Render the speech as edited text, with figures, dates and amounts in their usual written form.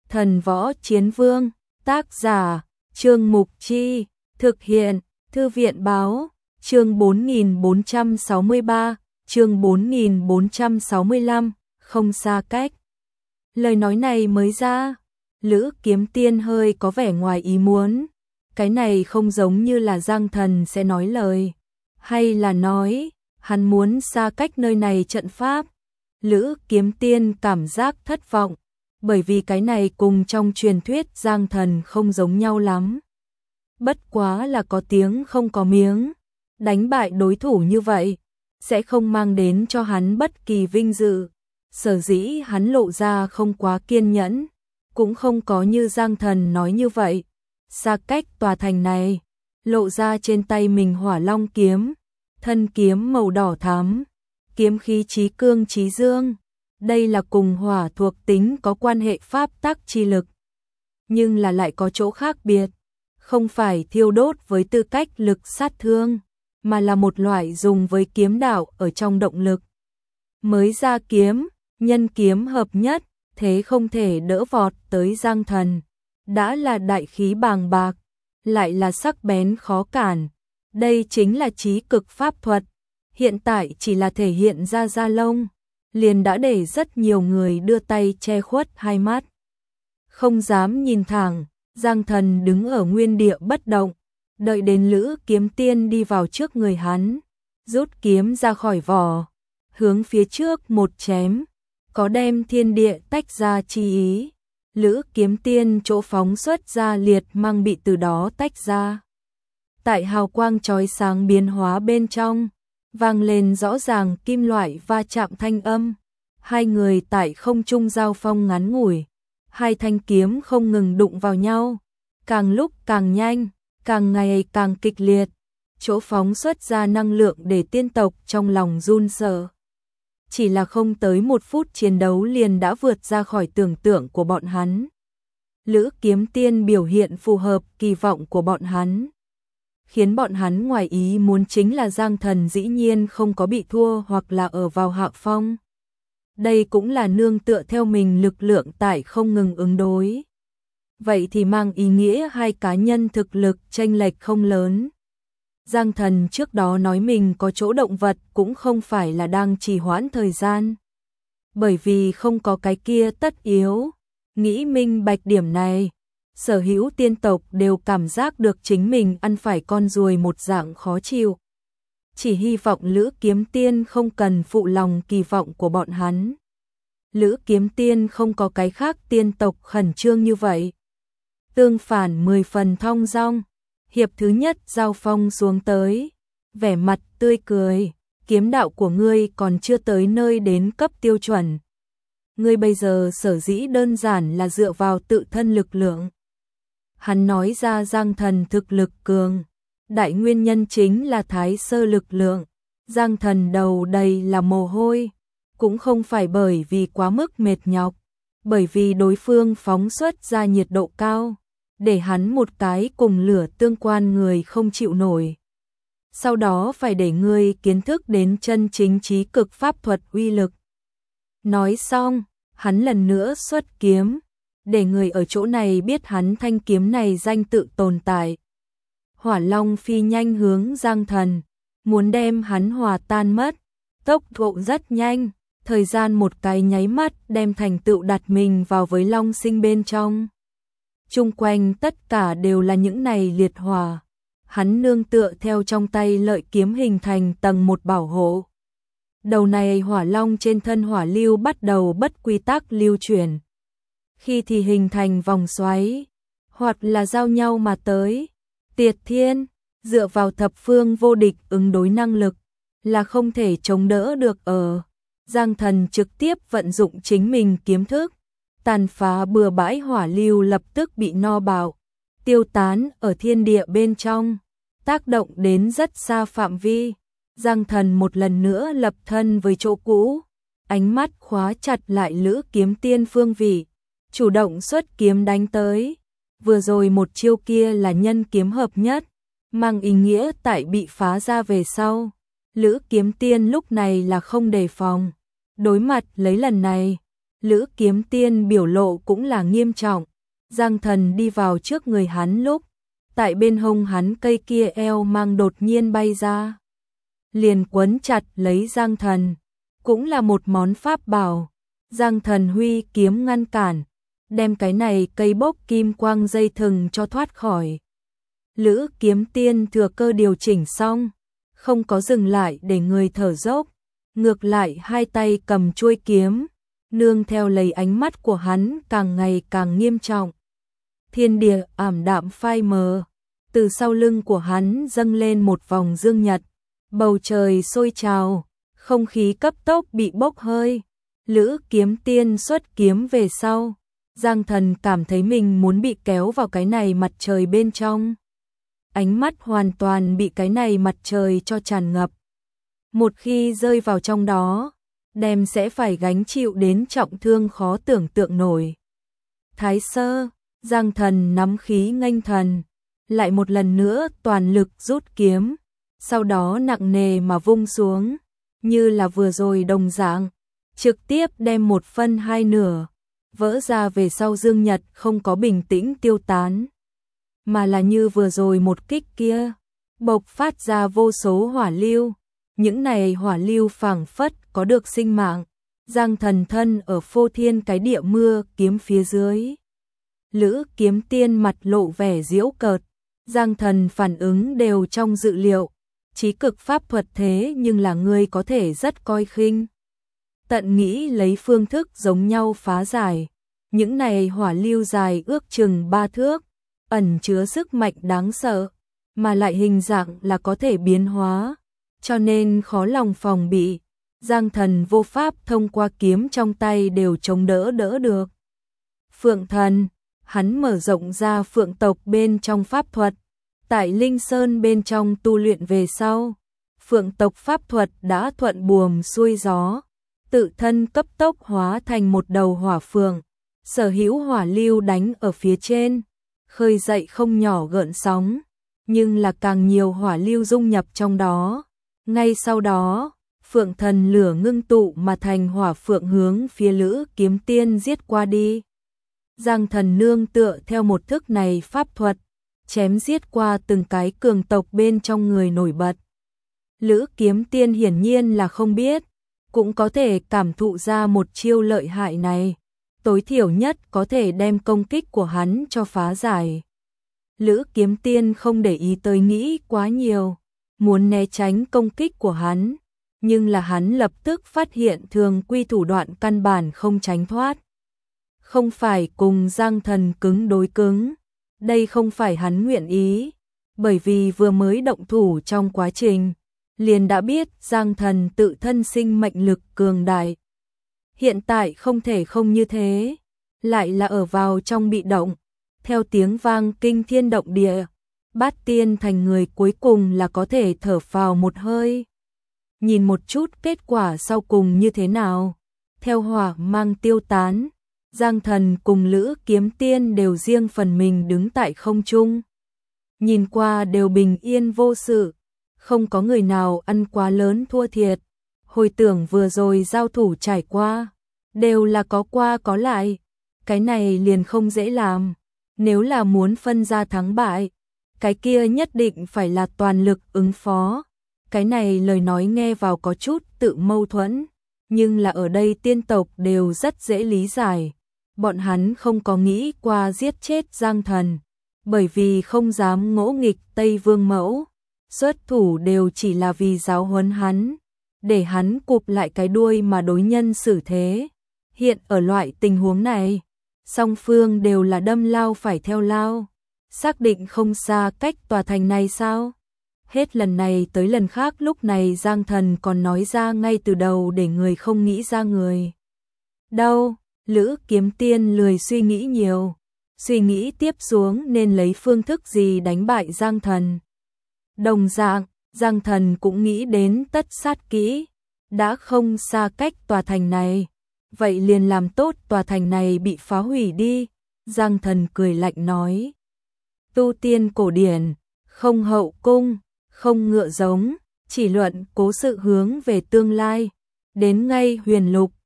Thần Võ Chiến Vương, tác giả, Trương Mục Chi, thực hiện, Thư viện Báo, chương 4463, chương 4465, không xa cách. Lời nói này mới ra, Lữ Kiếm Tiên hơi có vẻ ngoài ý muốn, cái này không giống như là Giang Thần sẽ nói lời, hay là nói, hắn muốn xa cách nơi này trận pháp. Lữ Kiếm Tiên cảm giác thất vọng, bởi vì cái này cùng trong truyền thuyết Giang Thần không giống nhau lắm. Bất quá là có tiếng không có miếng, đánh bại đối thủ như vậy, sẽ không mang đến cho hắn bất kỳ vinh dự. Sở dĩ hắn lộ ra không quá kiên nhẫn, cũng không có như Giang Thần nói như vậy. Xa cách tòa thành này, lộ ra trên tay mình Hỏa Long kiếm, thân kiếm màu đỏ thắm, kiếm khí chí cương chí dương. Đây là cùng hỏa thuộc tính có quan hệ pháp tắc chi lực, nhưng là lại có chỗ khác biệt, không phải thiêu đốt với tư cách lực sát thương, mà là một loại dùng với kiếm đạo ở trong động lực. Mới ra kiếm, nhân kiếm hợp nhất, thế không thể đỡ vọt tới Giang Thần, đã là đại khí bàng bạc, lại là sắc bén khó cản. Đây chính là chí cực pháp thuật, hiện tại chỉ là thể hiện ra da lông, liền đã để rất nhiều người đưa tay che khuất hai mắt. Không dám nhìn thẳng, Giang Thần đứng ở nguyên địa bất động, đợi đến Lữ Kiếm Tiên đi vào trước người hắn, rút kiếm ra khỏi vỏ, hướng phía trước một chém, có đem thiên địa tách ra chi ý. Lữ Kiếm Tiên chỗ phóng xuất ra liệt mang bị từ đó tách ra. Tại hào quang chói sáng biến hóa bên trong, vang lên rõ ràng kim loại va chạm thanh âm. Hai người tại không trung giao phong ngắn ngủi, hai thanh kiếm không ngừng đụng vào nhau, càng lúc càng nhanh, càng ngày càng kịch liệt, chỗ phóng xuất ra năng lượng để tiên tộc trong lòng run sợ. Chỉ là không tới 1 phút chiến đấu liền đã vượt ra khỏi tưởng tượng của bọn hắn. Lữ Kiếm Tiên biểu hiện phù hợp kỳ vọng của bọn hắn, khiến bọn hắn ngoài ý muốn chính là Giang Thần dĩ nhiên không có bị thua hoặc là ở vào hạ phong. Đây cũng là nương tựa theo mình lực lượng tại không ngừng ứng đối. Vậy thì mang ý nghĩa hai cá nhân thực lực chênh lệch không lớn. Giang Thần trước đó nói mình có chỗ động vật cũng không phải là đang trì hoãn thời gian. Bởi vì không có cái kia tất yếu. Nghĩ minh bạch điểm này, sở hữu tiên tộc đều cảm giác được chính mình ăn phải con ruồi một dạng khó chịu. Chỉ hy vọng Lữ Kiếm Tiên không cần phụ lòng kỳ vọng của bọn hắn. Lữ Kiếm Tiên không có cái khác tiên tộc khẩn trương như vậy. Tương phản 10 phần thong dong. Hiệp thứ nhất giao phong xuống tới, vẻ mặt tươi cười, kiếm đạo của ngươi còn chưa tới nơi đến cấp tiêu chuẩn. Ngươi bây giờ sở dĩ đơn giản là dựa vào tự thân lực lượng. Hắn nói ra Giang Thần thực lực cường, đại nguyên nhân chính là thái sơ lực lượng. Giang Thần đầu đầy là mồ hôi, cũng không phải bởi vì quá mức mệt nhọc, bởi vì đối phương phóng xuất ra nhiệt độ cao, để hắn một cái cùng lửa tương quan người không chịu nổi. Sau đó phải để ngươi kiến thức đến chân chính chí cực pháp thuật uy lực. Nói xong, hắn lần nữa xuất kiếm, để người ở chỗ này biết hắn thanh kiếm này danh tự tồn tại. Hỏa Long phi nhanh hướng Giang Thần, muốn đem hắn hòa tan mất, tốc độ rất nhanh, thời gian một cái nháy mắt đem thành tựu đặt mình vào với Long Sinh bên trong. Chung quanh tất cả đều là những này liệt hỏa, hắn nương tựa theo trong tay lợi kiếm hình thành tầng một bảo hộ. Đầu này hỏa long trên thân hỏa lưu bắt đầu bất quy tắc lưu chuyển. Khi thì hình thành vòng xoáy, hoặc là giao nhau mà tới. Tiệt Thiên, dựa vào thập phương vô địch ứng đối năng lực, là không thể chống đỡ được ở. Giang Thần trực tiếp vận dụng chính mình kiếm thức, tàn phá bừa bãi hỏa lưu lập tức bị no bạo, tiêu tán ở thiên địa bên trong, tác động đến rất xa phạm vi. Giang Thần một lần nữa lập thân với chỗ cũ, ánh mắt khóa chặt lại Lữ Kiếm Tiên phương vị, chủ động xuất kiếm đánh tới. Vừa rồi một chiêu kia là nhân kiếm hợp nhất, mang ý nghĩa tại bị phá ra về sau. Lữ Kiếm Tiên lúc này là không đề phòng, đối mặt lấy lần này, Lữ Kiếm Tiên biểu lộ cũng là nghiêm trọng. Giang Thần đi vào trước người hắn lúc, tại bên hông hắn cây kia eo mang đột nhiên bay ra. Liền quấn chặt lấy Giang Thần, cũng là một món pháp bảo. Giang Thần huy kiếm ngăn cản, đem cái này cây bốc kim quang dây thừng cho thoát khỏi. Lữ Kiếm Tiên thừa cơ điều chỉnh xong, không có dừng lại để người thở dốc, ngược lại hai tay cầm chuôi kiếm, nương theo lấy ánh mắt của hắn càng ngày càng nghiêm trọng. Thiên địa ảm đạm phai mờ, từ sau lưng của hắn dâng lên một vòng dương nhật, bầu trời sôi trào, không khí cấp tốc bị bốc hơi. Lữ Kiếm Tiên xuất kiếm về sau, Giang Thần cảm thấy mình muốn bị kéo vào cái này mặt trời bên trong. Ánh mắt hoàn toàn bị cái này mặt trời cho tràn ngập. Một khi rơi vào trong đó, đem sẽ phải gánh chịu đến trọng thương khó tưởng tượng nổi. Thái sơ, Giang Thần nắm khí nghênh thần, lại một lần nữa toàn lực rút kiếm, sau đó nặng nề mà vung xuống, như là vừa rồi đồng dạng, trực tiếp đem 1/2 vỡ ra. Về sau dương nhật không có bình tĩnh tiêu tán, mà là như vừa rồi một kích kia, bộc phát ra vô số hỏa lưu. Những này hỏa lưu phảng phất có được sinh mạng. Giang Thần thân ở phô thiên cái địa mưa kiếm phía dưới. Lữ Kiếm Tiên mặt lộ vẻ giễu cợt, Giang Thần phản ứng đều trong dự liệu. Chí cực pháp thuật thế nhưng là ngươi có thể rất coi khinh. Tận nghĩ lấy phương thức giống nhau phá giải. Những này hỏa lưu dài ước chừng 3 thước, ẩn chứa sức mạnh đáng sợ, mà lại hình dạng là có thể biến hóa, cho nên khó lòng phòng bị. Giang Thần vô pháp thông qua kiếm trong tay đều chống đỡ được. Phượng Thần, hắn mở rộng ra phượng tộc bên trong pháp thuật, tại Linh Sơn bên trong tu luyện về sau, phượng tộc pháp thuật đã thuận buồm xuôi gió, tự thân cấp tốc hóa thành một đầu hỏa phượng, sở hữu hỏa lưu đánh ở phía trên, khơi dậy không nhỏ gợn sóng, nhưng là càng nhiều hỏa lưu dung nhập trong đó. Ngay sau đó, Phượng Thần lửa ngưng tụ mà thành hỏa phượng hướng phía Lữ Kiếm Tiên giết qua đi. Giang Thần nương tựa theo một thức này pháp thuật, chém giết qua từng cái cường tộc bên trong người nổi bật. Lữ Kiếm Tiên hiển nhiên là không biết, cũng có thể cảm thụ ra một chiêu lợi hại này, tối thiểu nhất có thể đem công kích của hắn cho phá giải. Lữ Kiếm Tiên không để ý tới nghĩ quá nhiều, muốn né tránh công kích của hắn, nhưng là hắn lập tức phát hiện thường quy thủ đoạn căn bản không tránh thoát. Không phải cùng Giang Thần cứng đối cứng, đây không phải hắn nguyện ý, bởi vì vừa mới động thủ trong quá trình, liền đã biết Giang Thần tự thân sinh mệnh lực cường đại. Hiện tại không thể không như thế, lại là ở vào trong bị động, theo tiếng vang kinh thiên động địa, Bát Tiên Thành người cuối cùng là có thể thở phào một hơi. Nhìn một chút kết quả sau cùng như thế nào, theo hỏa mang tiêu tán, Giang Thần cùng Lữ Kiếm Tiên đều riêng phần mình đứng tại không trung. Nhìn qua đều bình yên vô sự, không có người nào ăn quá lớn thua thiệt. Hồi tưởng vừa rồi giao thủ trải qua, đều là có qua có lại, cái này liền không dễ làm. Nếu là muốn phân ra thắng bại, cái kia nhất định phải là toàn lực ứng phó. Cái này lời nói nghe vào có chút tự mâu thuẫn, nhưng là ở đây tiên tộc đều rất dễ lý giải. Bọn hắn không có nghĩ qua giết chết Giang Thần, bởi vì không dám ngỗ nghịch Tây Vương Mẫu. Xuất thủ đều chỉ là vì giáo huấn hắn, để hắn cụp lại cái đuôi mà đối nhân xử thế. Hiện ở loại tình huống này, song phương đều là đâm lao phải theo lao, xác định không xa cách tòa thành này sao? Hết lần này tới lần khác lúc này Giang Thần còn nói ra ngay từ đầu để người không nghĩ ra người. Đâu, Lữ Kiếm Tiên lười suy nghĩ nhiều, suy nghĩ tiếp xuống nên lấy phương thức gì đánh bại Giang Thần. Đồng dạng, Giang Thần cũng nghĩ đến tất sát kỹ, đã không xa cách tòa thành này, vậy liền làm tốt tòa thành này bị phá hủy đi. Giang Thần cười lạnh nói, tu tiên cổ điển, không hậu cung, không ngựa giống, chỉ luận cố sự hướng về tương lai, đến ngay huyền lục,